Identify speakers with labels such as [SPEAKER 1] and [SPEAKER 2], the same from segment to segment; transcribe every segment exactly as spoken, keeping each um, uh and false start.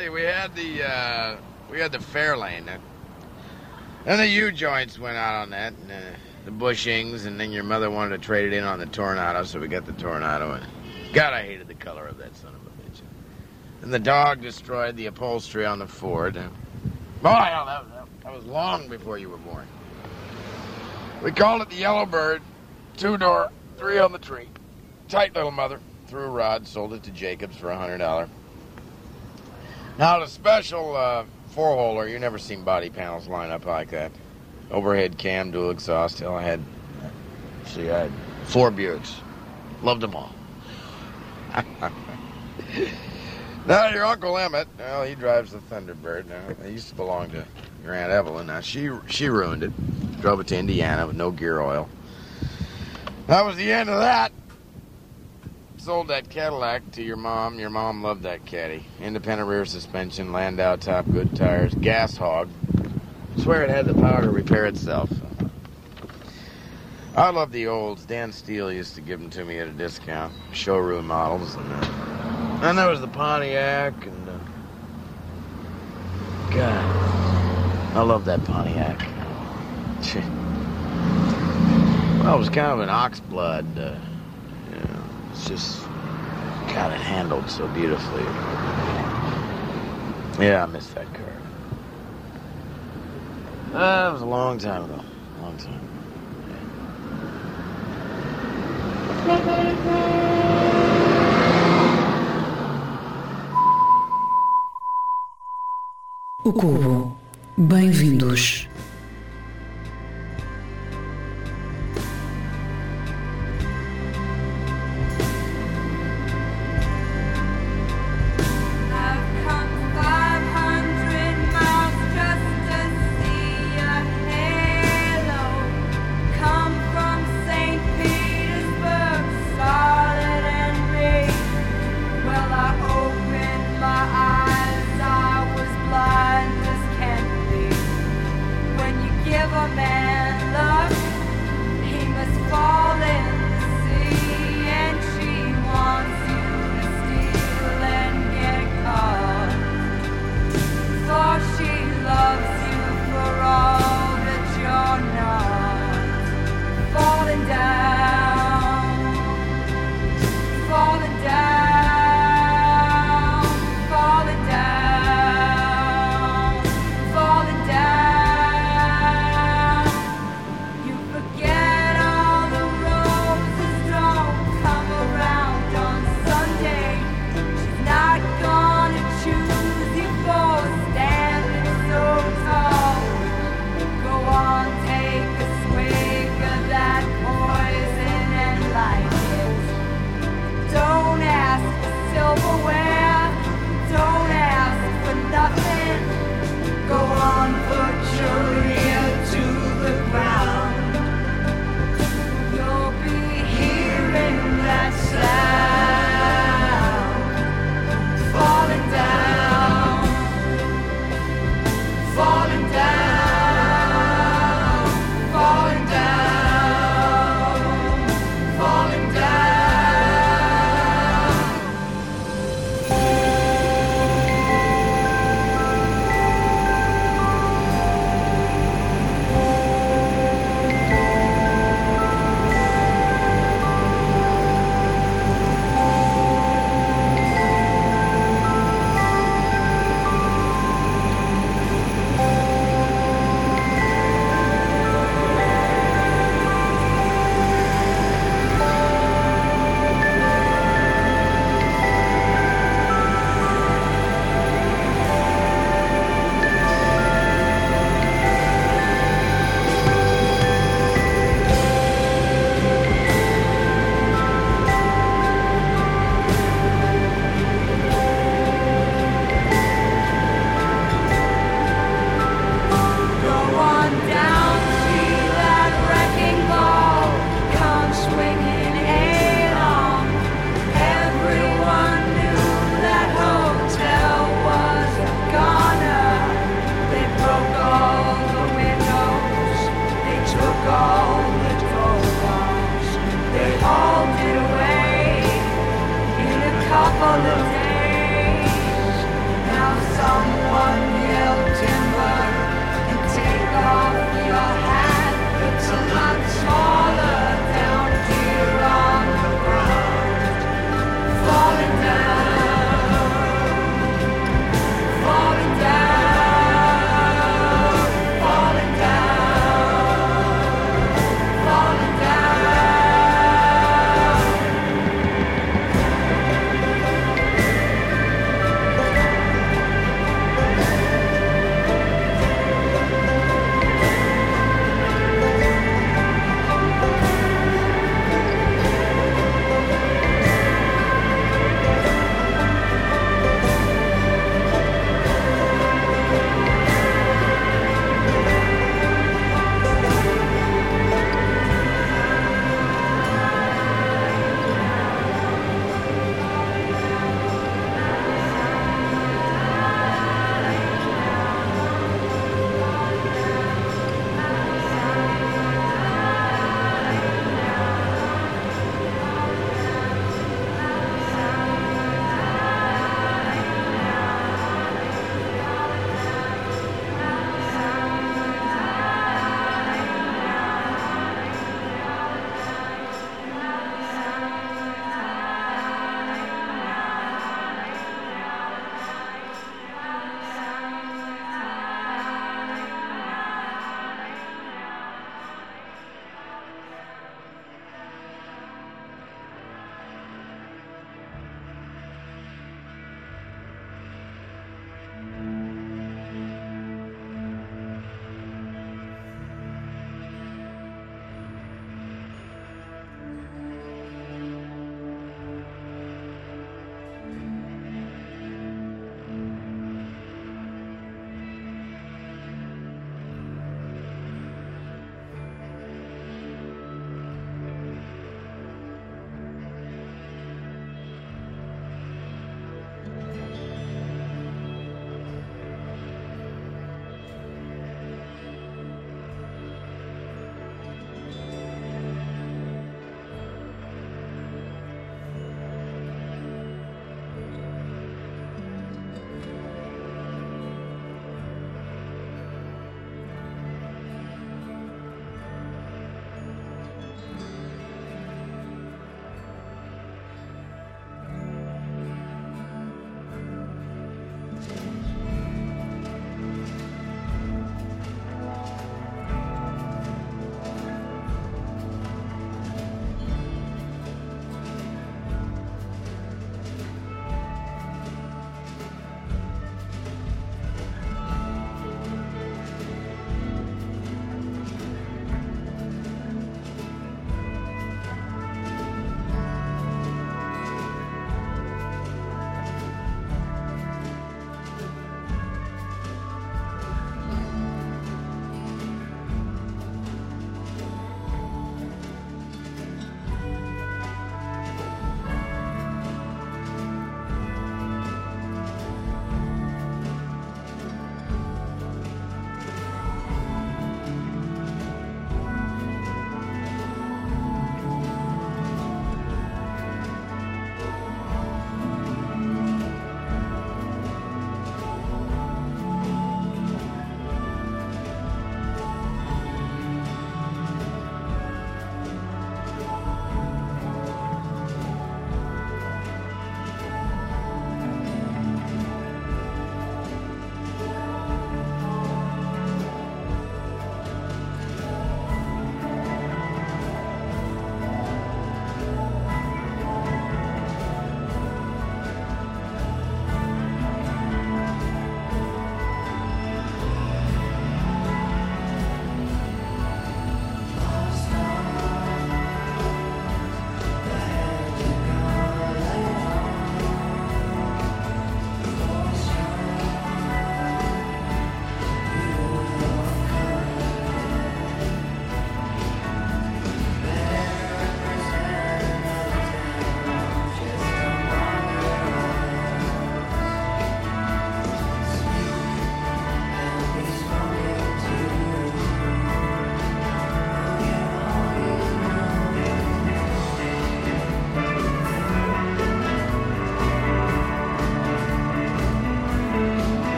[SPEAKER 1] see, we had the uh, we had the Fairlane, and the U joints went out on that, and uh, the bushings, and then your mother wanted to trade it in on the Tornado, so we got the Tornado. And God, I hated the color of that son of a bitch. And the dog destroyed the upholstery on the Ford. Oh hell, that, that, that was long before you were born. We called it the Yellow Bird, two door, three on the tree. Tight little mother. Threw a rod, sold it to Jacobs for a hundred dollars. Now the special uh, four-holer, you never seen body panels line up like that. Overhead cam, dual exhaust. Hell, I had, see, I had four Buicks. Loved them all. Now your Uncle Emmett, well, he drives the Thunderbird. Now it used to belong to your Aunt Evelyn. Now she she ruined it. Drove it to Indiana with no gear oil. That was the end of that. Sold that Cadillac to your mom. Your mom loved that caddy. Independent rear suspension, Landau top, good tires, gas hog. I swear it had the power to repair itself. I love the olds. Dan Steele used to give them to me at a discount. Showroom models. And uh, then there was the Pontiac. And uh, God, I love that Pontiac. Well, it was kind of an oxblood. Uh, It's just, God, it handled so beautifully. Yeah, I miss that car. Uh, that was a long time ago. Long time ago.
[SPEAKER 2] O Cubo. Bem-vindos.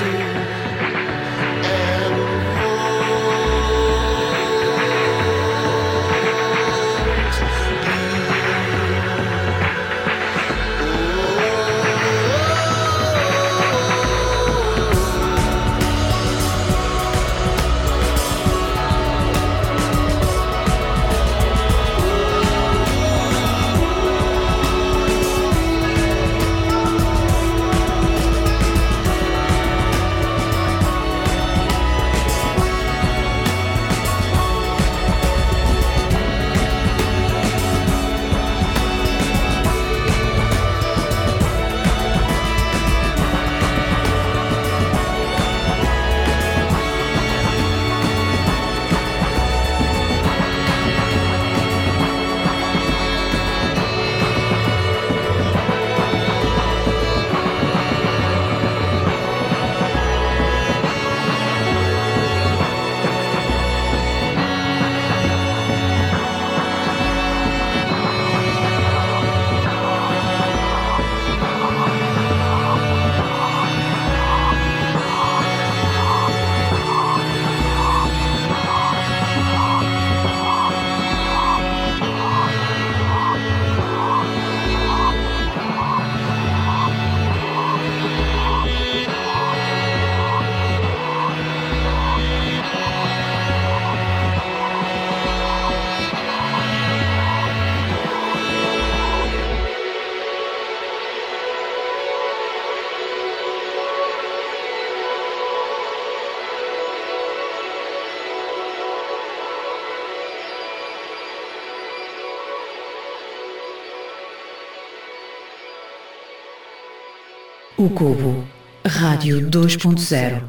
[SPEAKER 2] O Cubo, Rádio dois ponto zero.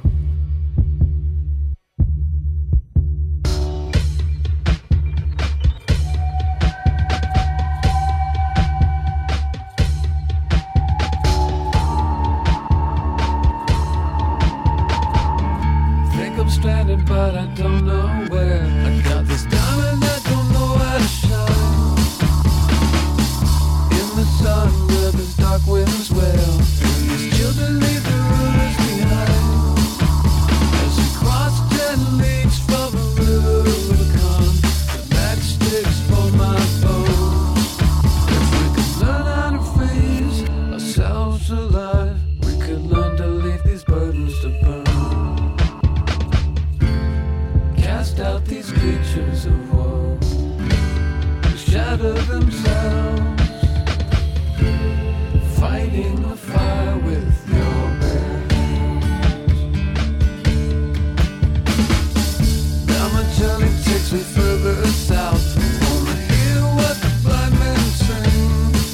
[SPEAKER 3] Think I'm stranded, but I don't know where. I got this diamond, I don't know how to shine. In the sun where there's dark winds wail. These children leave the rulers behind. As we cross ten leagues from a Rubicon, the matchsticks for my bones. If we could learn how to freeze ourselves alive, we could learn to leave these burdens to burn. Cast out these creatures of woe who shatter themselves, fighting the fire with your bare hands. Now my journey takes me further south. I wanna hear what the blind men sing,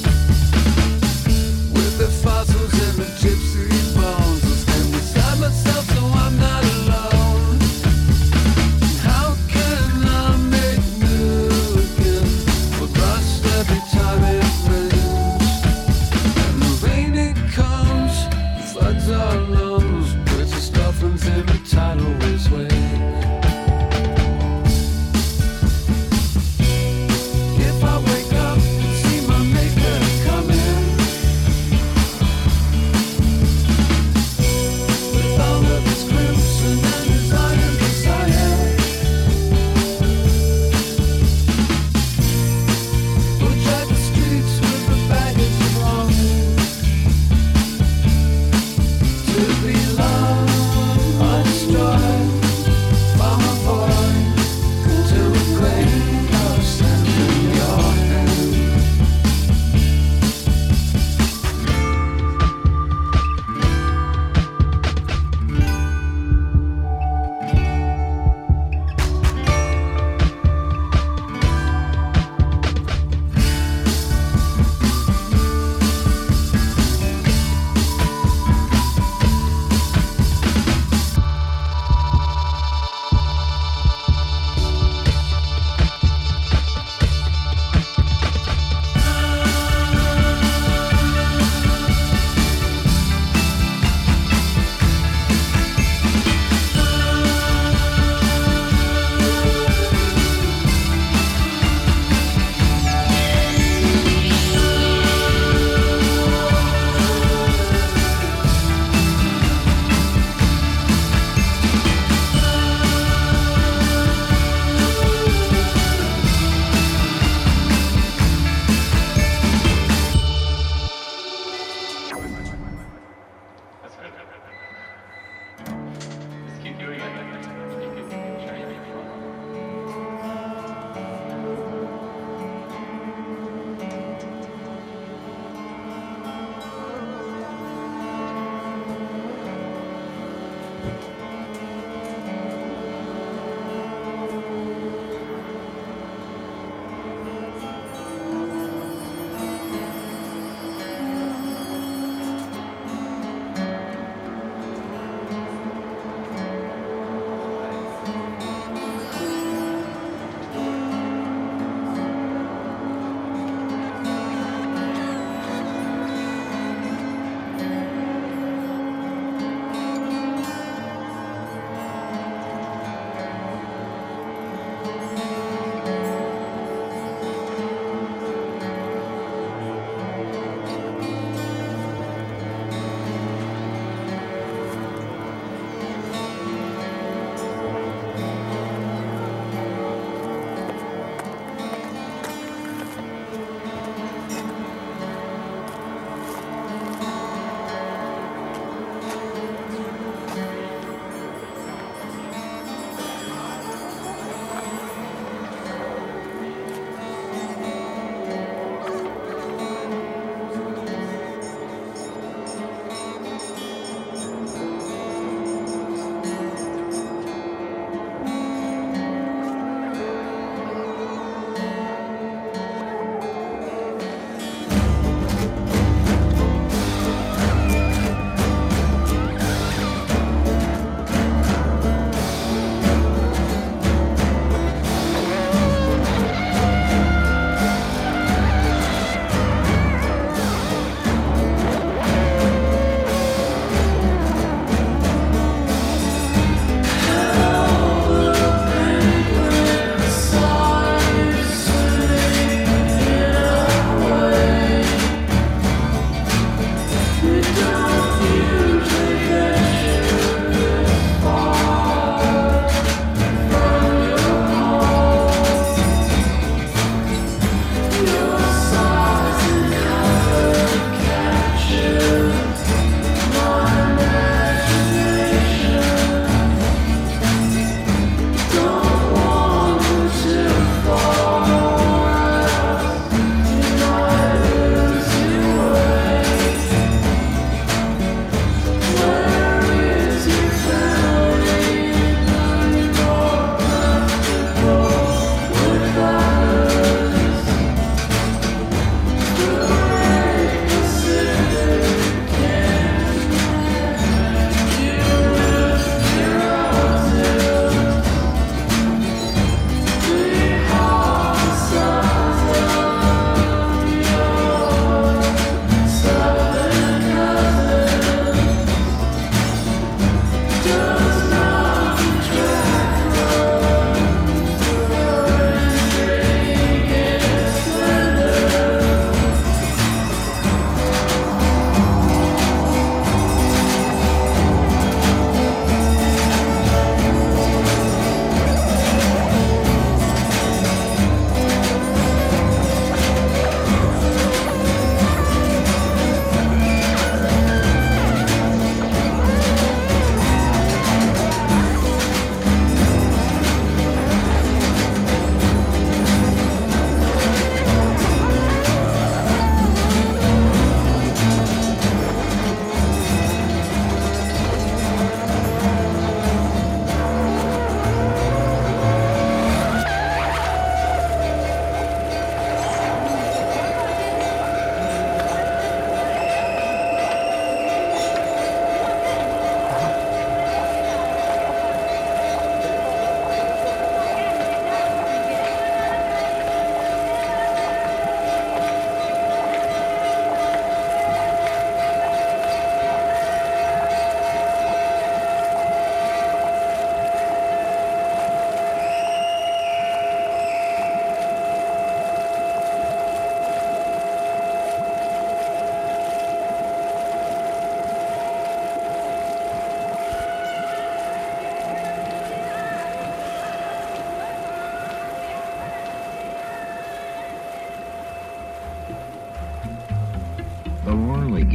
[SPEAKER 3] with their fossils and the gypsy bones. I'll stand beside myself so I'm not alone. How can I make new again? But rust every time it rains. And the rain it comes,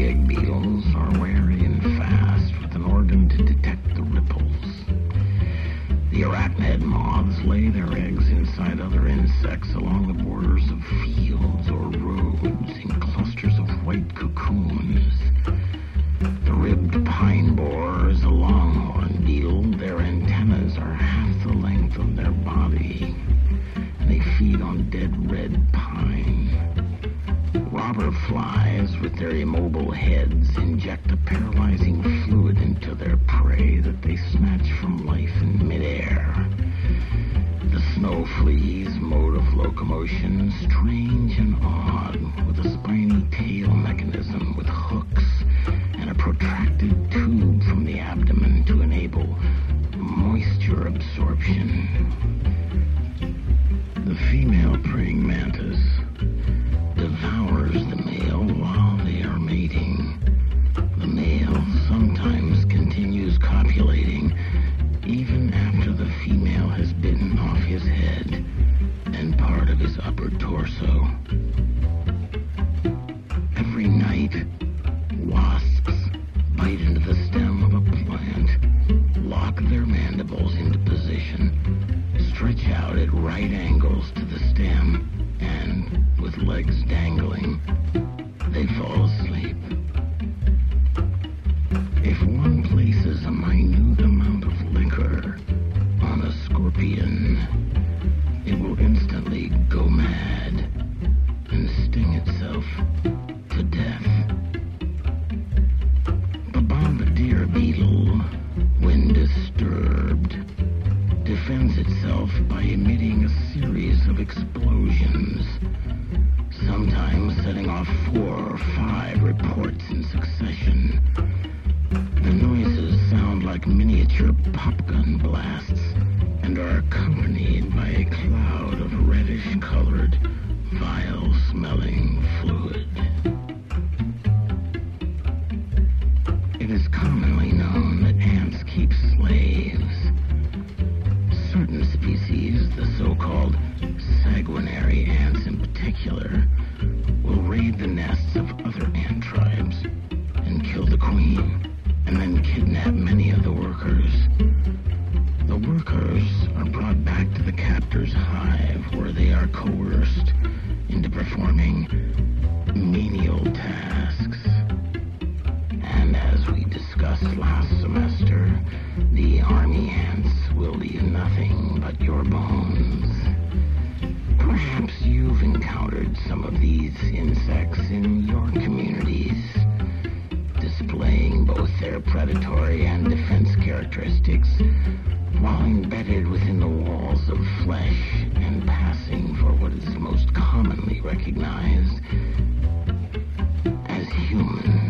[SPEAKER 4] egg beetles are wary and fast with an organ to detect the ripples. The arachnid moths lay their eggs inside other insects along the borders of fields or roads in clusters of white cocoons. The ribbed pine borer is a longhorn beetle. Their antennas are half the length of their body, and they feed on dead red pine. Robber flies, with their immobile heads, inject a paralyzing fluid into their prey that they snatch from life in midair. The snow flea's mode of locomotion, strange and odd, with a spiny tail mechanism with hooks and a protracted tube from the abdomen to enable moisture absorption. The female praying mantis devours the male while they are mating. The male sometimes continues copulating even after the female has bitten off his head and part of his upper torso. Every night, wasps bite into the stem of a plant, lock their mandibles into position, stretch out at right angles to the stem, and, with legs dangling, they fall asleep. If one places a minute amount of liquor on a scorpion, it will instantly go mad and sting itself to death. The bombardier beetle, when disturbed, defends itself by emitting a series of explosions, sometimes setting off four or five reports in succession. The noises sound like miniature popgun blasts and are accompanied by a cloud of reddish-colored, vile-smelling fluid. It is commonly known that ants keep slaves. Certain species, the so-called sanguinary ants in particular, will raid the nests of other ant tribes and kill the queen, and then kidnap many of the workers. The workers are brought back to the captor's hive, where they are coerced into performing menial tasks. And as we discussed last semester, the army ants will leave nothing but your bones. Perhaps you've encountered some of these insects in your communities, displaying both their predatory and defense characteristics while embedded within the walls of flesh and passing for what is most commonly recognized as human.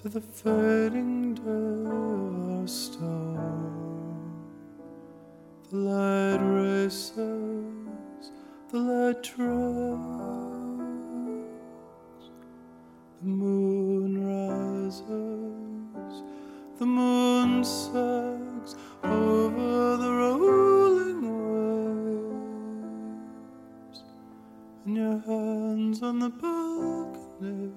[SPEAKER 3] to the fading day our star. The light races, the light tracks. The moon rises, the moon sags over the rolling waves. And your hands on the balcony,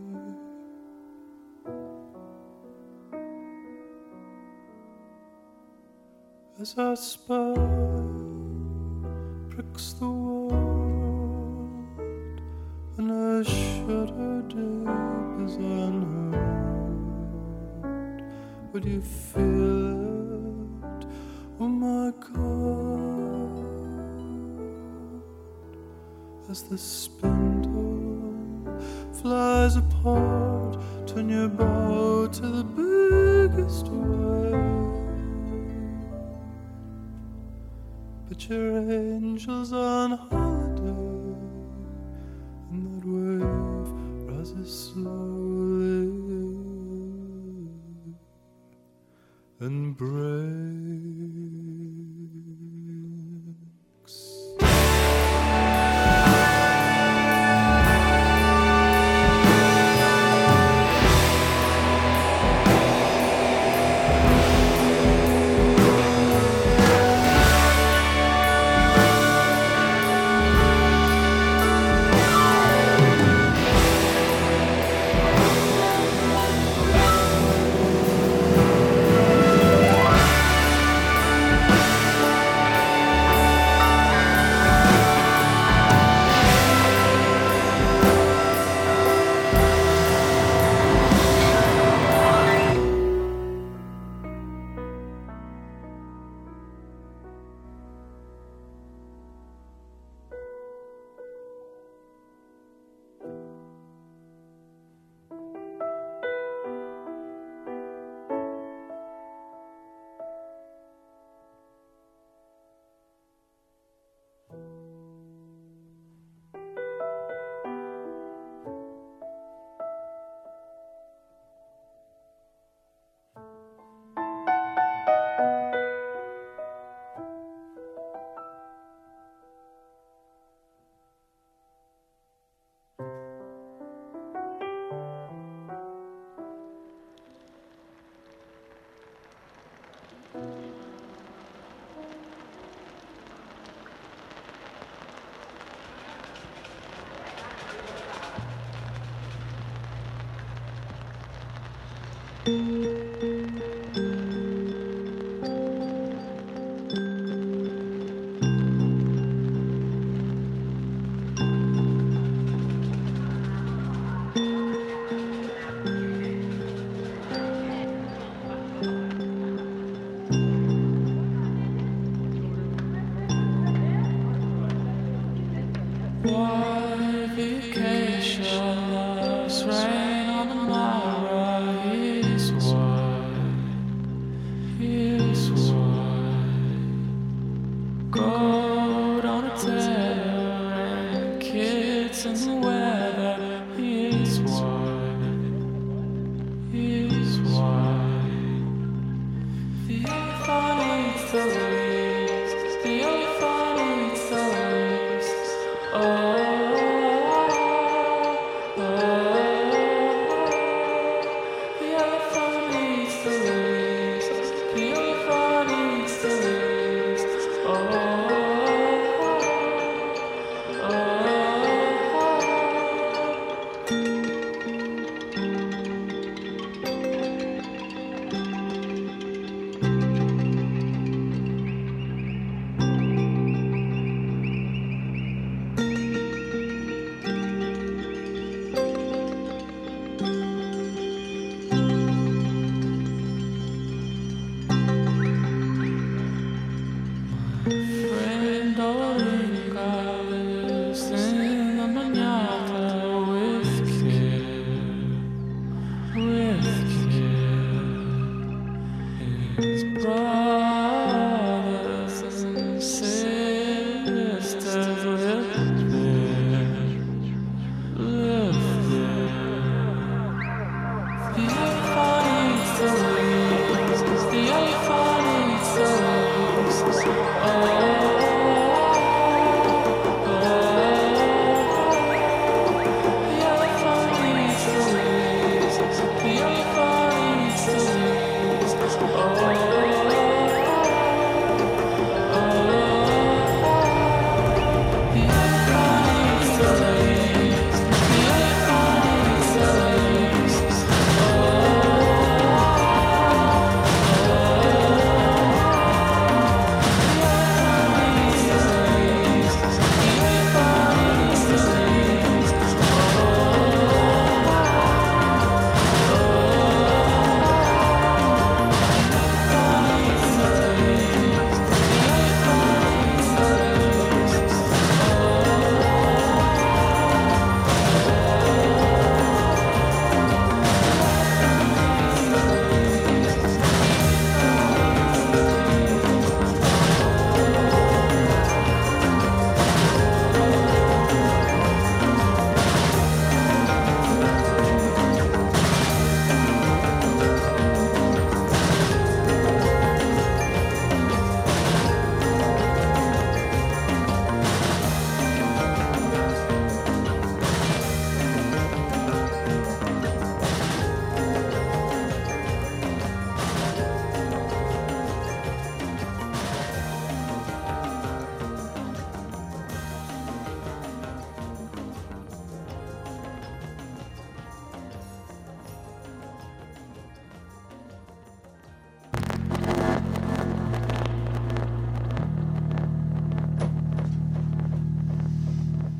[SPEAKER 3] as our spell pricks the world, and a shudder deep is unheard. Would you feel it? Oh my God, as the spindle flies apart, turn your bow to the biggest wave. But your angel's on holiday, and that wave rises slowly and breaks.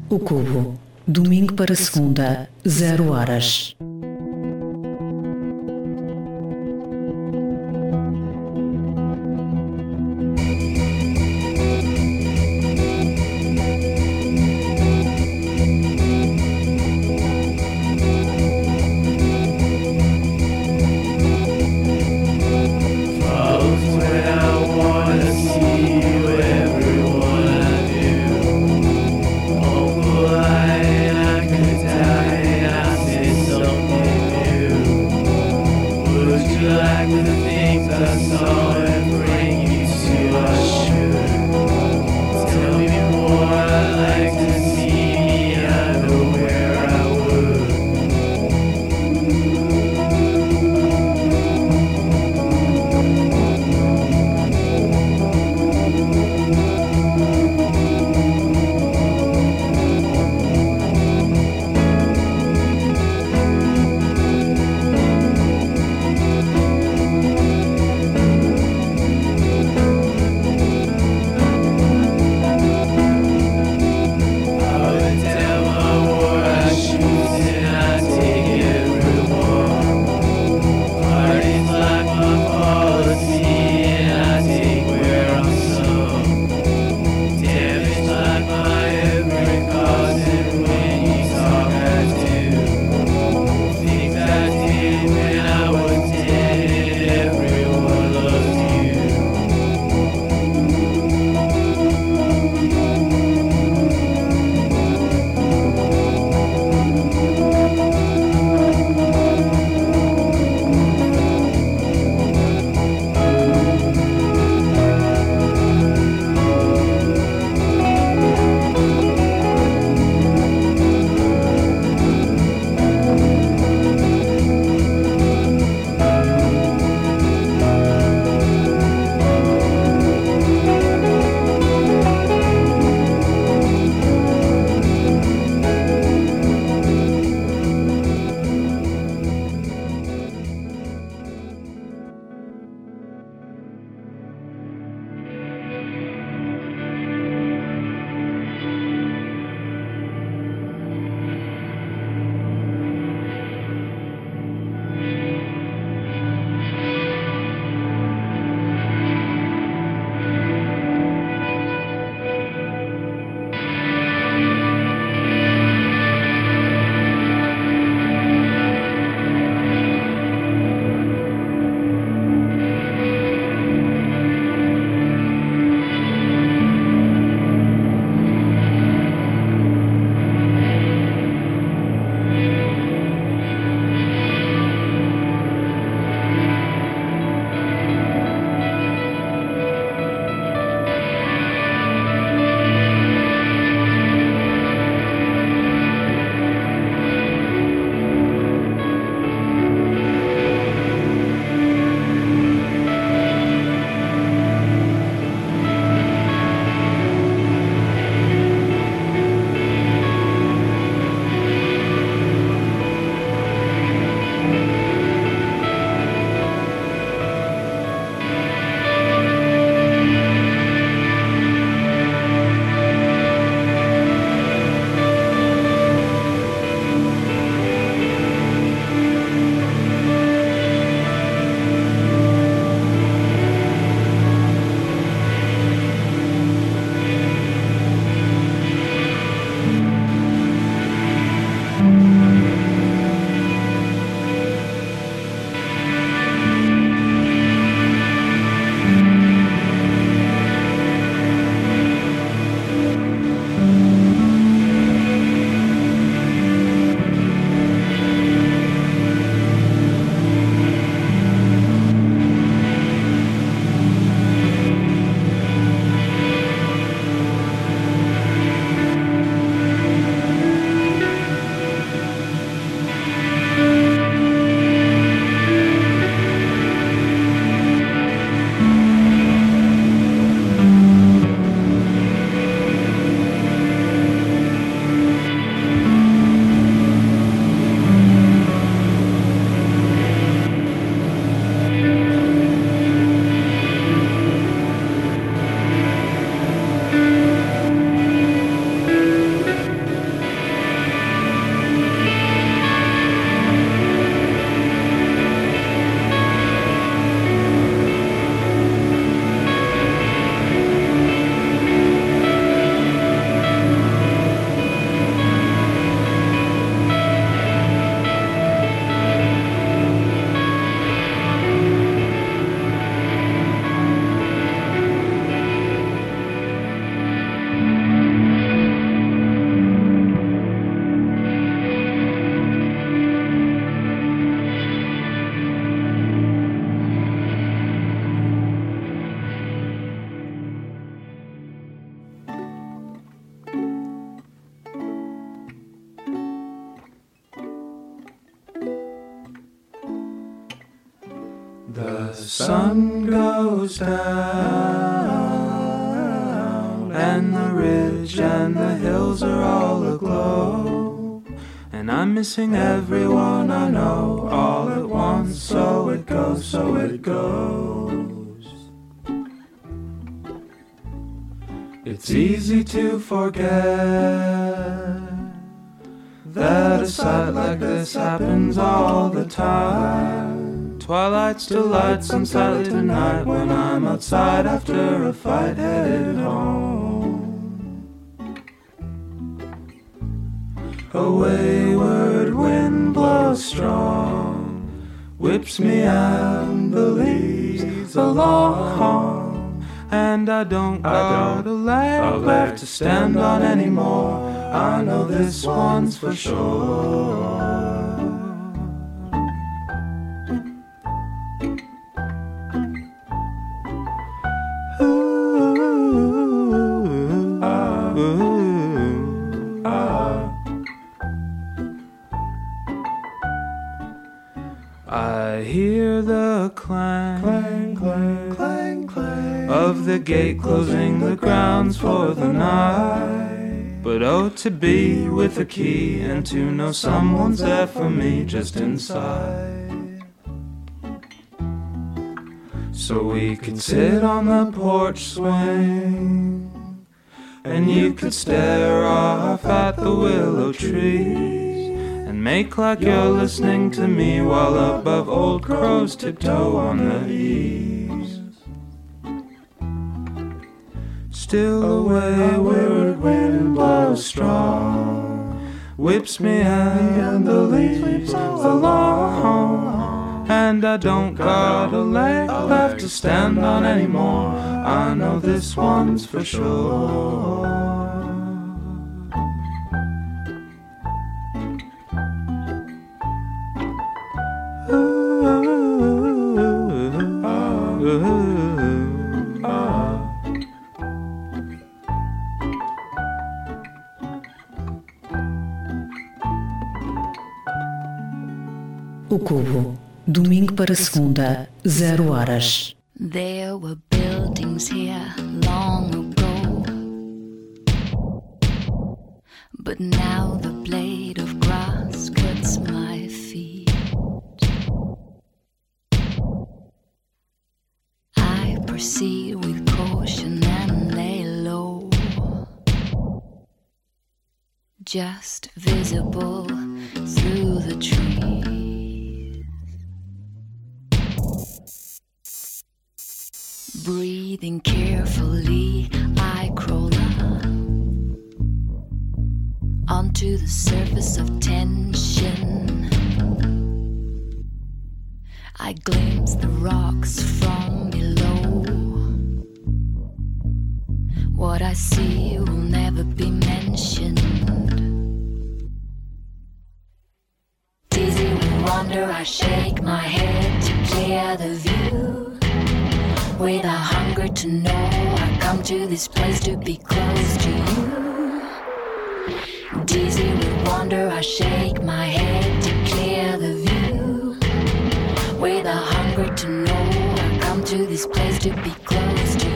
[SPEAKER 2] O Cubo. Domingo para segunda, zero horas.
[SPEAKER 3] The sun goes down, and the ridge and the hills are all aglow, and I'm missing everyone I know all at once. So it goes, so it goes. It's easy to forget that a sight like this happens all the time. Twilight still lights on Saturday night when I'm outside after a fight headed home. A wayward wind blows strong, whips me and the leaves along, and I don't got a leg left to stand on anymore. I know this one's for sure. I hear the clang, clang, clang, clang, clang of the gate closing the grounds for the night. But oh, to be with a key and to know someone's there for me just inside. So we could sit on the porch swing, and you could stare off at the willow trees, and make like you're listening to me while above old crows tiptoe on the eaves. Still a wayward wind blows strong, whips me and the leaves along, and I don't got a leg left to stand on anymore. I know this one's for sure.
[SPEAKER 2] O Cubo, domingo para segunda, zero horas.
[SPEAKER 5] There were buildings here long ago, but now the blade of grass cuts my feet. I proceed with caution and lay low, just visible through the trees. Breathing carefully, I crawl up onto the surface of tension. I glimpse the rocks from below. What I see will never be mentioned. Dizzy with wonder, I shake my head to clear the view. With a hunger to know, I come to this place to be close to you. Dizzy with wonder, I shake my head to clear the view. With a hunger to know, I come to this place to be close to you.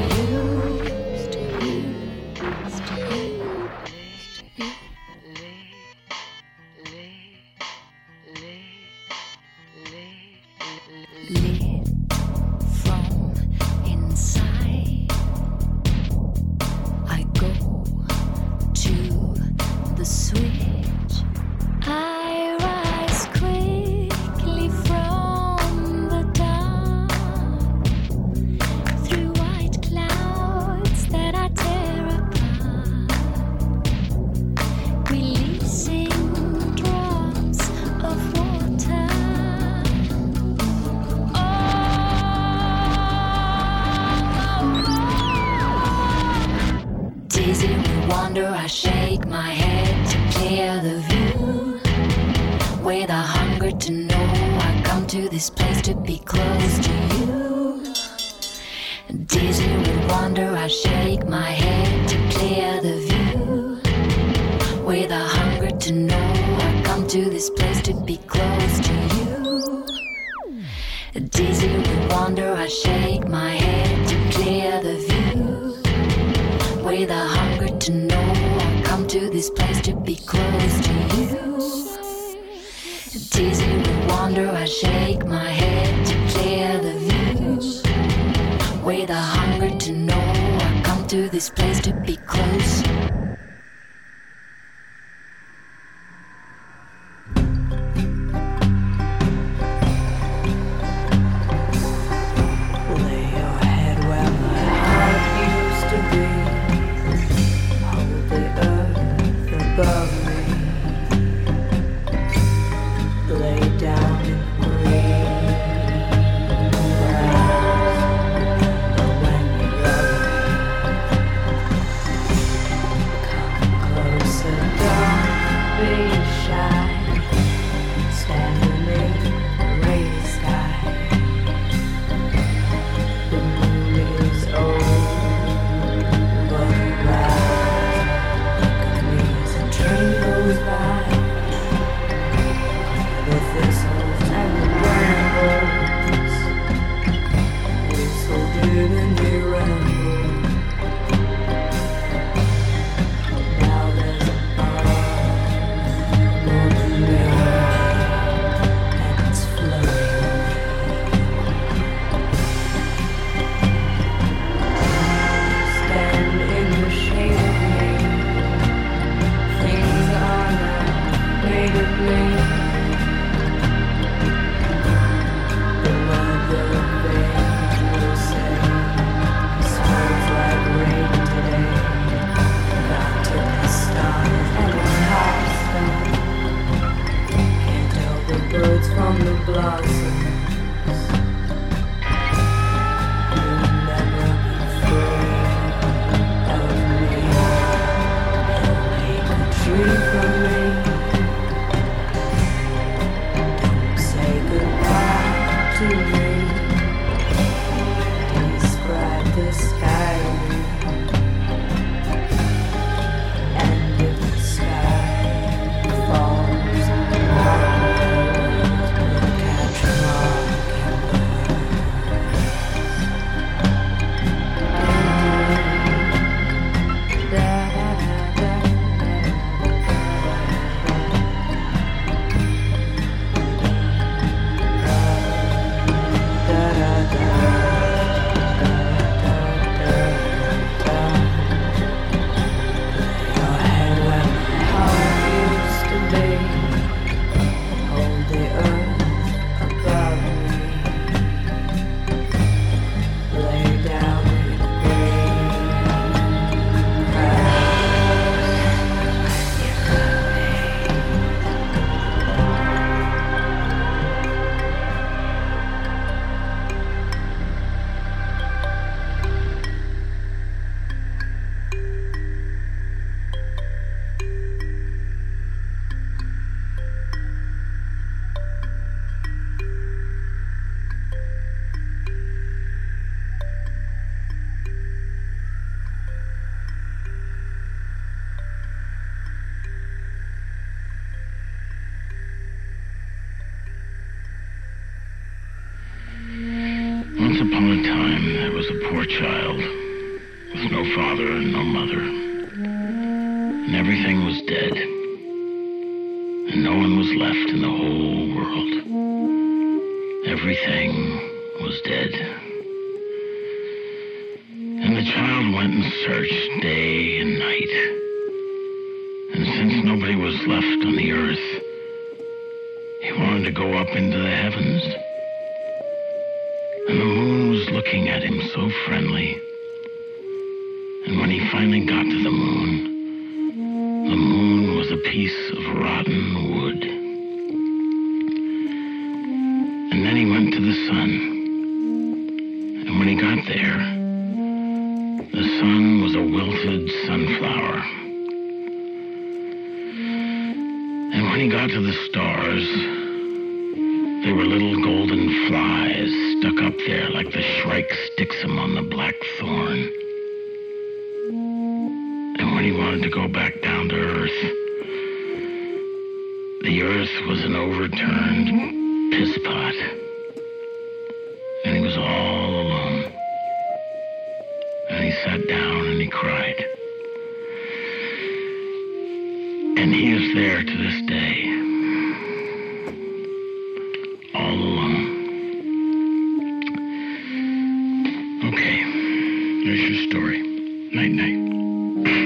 [SPEAKER 5] Lit from inside, I go to the switch. I rise quickly from the dark, through white clouds that I tear apart, releasing drops of water. Dizzy with wonder, I shake my head to clear the view. With a hunger to know, I come to this place to be close to you. Dizzy with wonder, I shake my head to clear the view. With a hunger to know, I come to this place to be close to you. Dizzy with wonder, I shake my head to clear the view. With a hunger to know, I come to this place to be close to you. Dizzy with wonder, I shake my head to clear the view. With a hunger to know, I come to this place to be close.
[SPEAKER 4] Once upon a time, there was a poor child with no father and no mother. And everything was dead. And no one was left in the whole world. Everything was dead. And the child went and searched day and night. And since nobody was left on the earth, he wanted to go up into the heavens. And the moon was looking at him so friendly. And when he finally got to the moon, the moon was a piece of rotten wood. And then he went to the sun. And when he got there, the sun was a wilted sunflower. And when he got to the stars, they were little golden flies stuck up there like the shrike sticks them on the black thorn. And when he wanted to go back down to earth, the earth was an overturned piss pot. And he is there to this day. All alone. Okay. There's your story. Night-night.